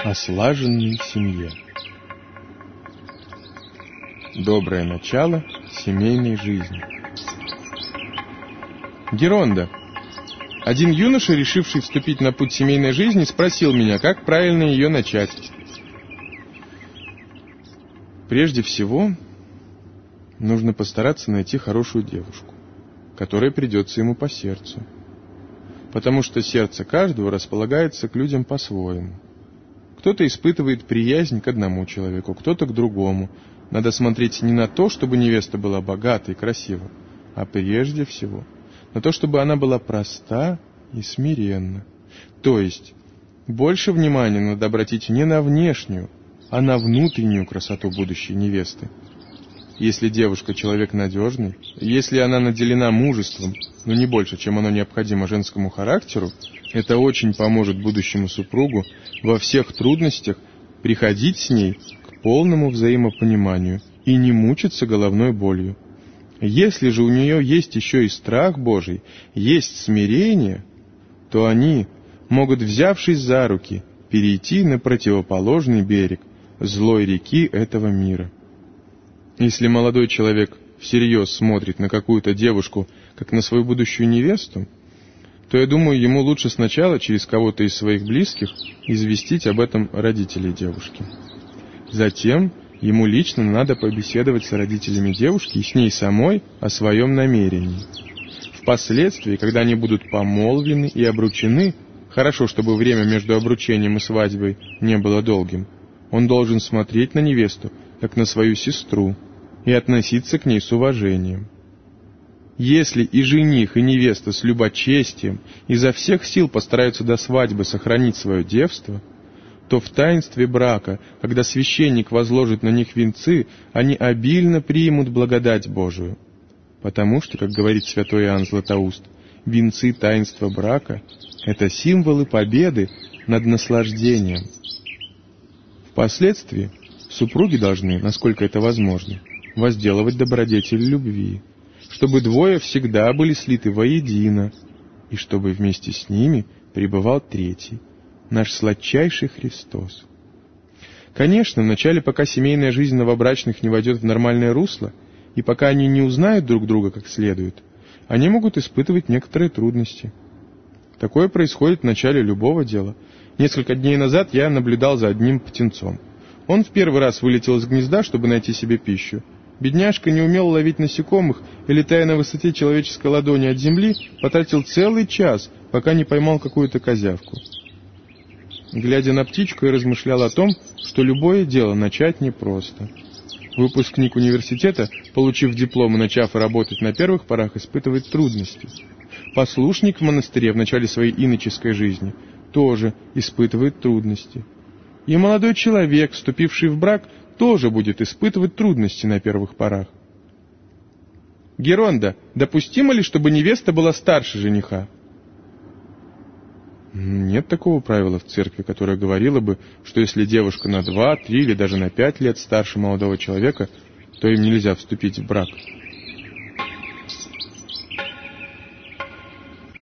о слаженной семье. Доброе начало семейной жизни. Геронда. Один юноша, решивший вступить на путь семейной жизни, спросил меня, как правильно ее начать. Прежде всего, нужно постараться найти хорошую девушку, которая придется ему по сердцу. Потому что сердце каждого располагается к людям по-своему. Кто-то испытывает приязнь к одному человеку, кто-то к другому. Надо смотреть не на то, чтобы невеста была богата и красива, а прежде всего на то, чтобы она была проста и смиренна. То есть, больше внимания надо обратить не на внешнюю, а на внутреннюю красоту будущей невесты. Если девушка человек надежный, если она наделена мужеством, но не больше, чем оно необходимо женскому характеру, это очень поможет будущему супругу во всех трудностях приходить с ней к полному взаимопониманию и не мучиться головной болью. Если же у нее есть еще и страх Божий, есть смирение, то они могут, взявшись за руки, перейти на противоположный берег злой реки этого мира. Если молодой человек всерьез смотрит на какую-то девушку, как на свою будущую невесту, то, я думаю, ему лучше сначала через кого-то из своих близких известить об этом родителей девушки. Затем ему лично надо побеседовать с родителями девушки и с ней самой о своем намерении. Впоследствии, когда они будут помолвлены и обручены, хорошо, чтобы время между обручением и свадьбой не было долгим, он должен смотреть на невесту, как на свою сестру, и относиться к ней с уважением. Если и жених, и невеста с любочестием изо всех сил постараются до свадьбы сохранить свое девство, то в таинстве брака, когда священник возложит на них венцы, они обильно примут благодать Божию. Потому что, как говорит святой Иоанн Златоуст, венцы таинства брака — это символы победы над наслаждением. Впоследствии супруги должны, насколько это возможно, возделывать добродетель любви, чтобы двое всегда были слиты воедино, и чтобы вместе с ними пребывал третий, наш сладчайший Христос. Конечно, вначале, пока семейная жизнь новобрачных не войдет в нормальное русло, и пока они не узнают друг друга как следует, они могут испытывать некоторые трудности. Такое происходит в начале любого дела. Несколько дней назад я наблюдал за одним птенцом. Он в первый раз вылетел из гнезда, чтобы найти себе пищу. Бедняжка не умел ловить насекомых и, летая на высоте человеческой ладони от земли, потратил целый час, пока не поймал какую-то козявку. Глядя на птичку, я размышлял о том, что любое дело начать непросто. Выпускник университета, получив диплом и начав работать на первых порах, испытывает трудности. Послушник в монастыре в начале своей иноческой жизни тоже испытывает трудности. И молодой человек, вступивший в брак, тоже будет испытывать трудности на первых порах. Геронда, допустимо ли, чтобы невеста была старше жениха? Нет такого правила в церкви, которое говорило бы, что если девушка на 2, 3 или даже на 5 лет старше молодого человека, то им нельзя вступить в брак.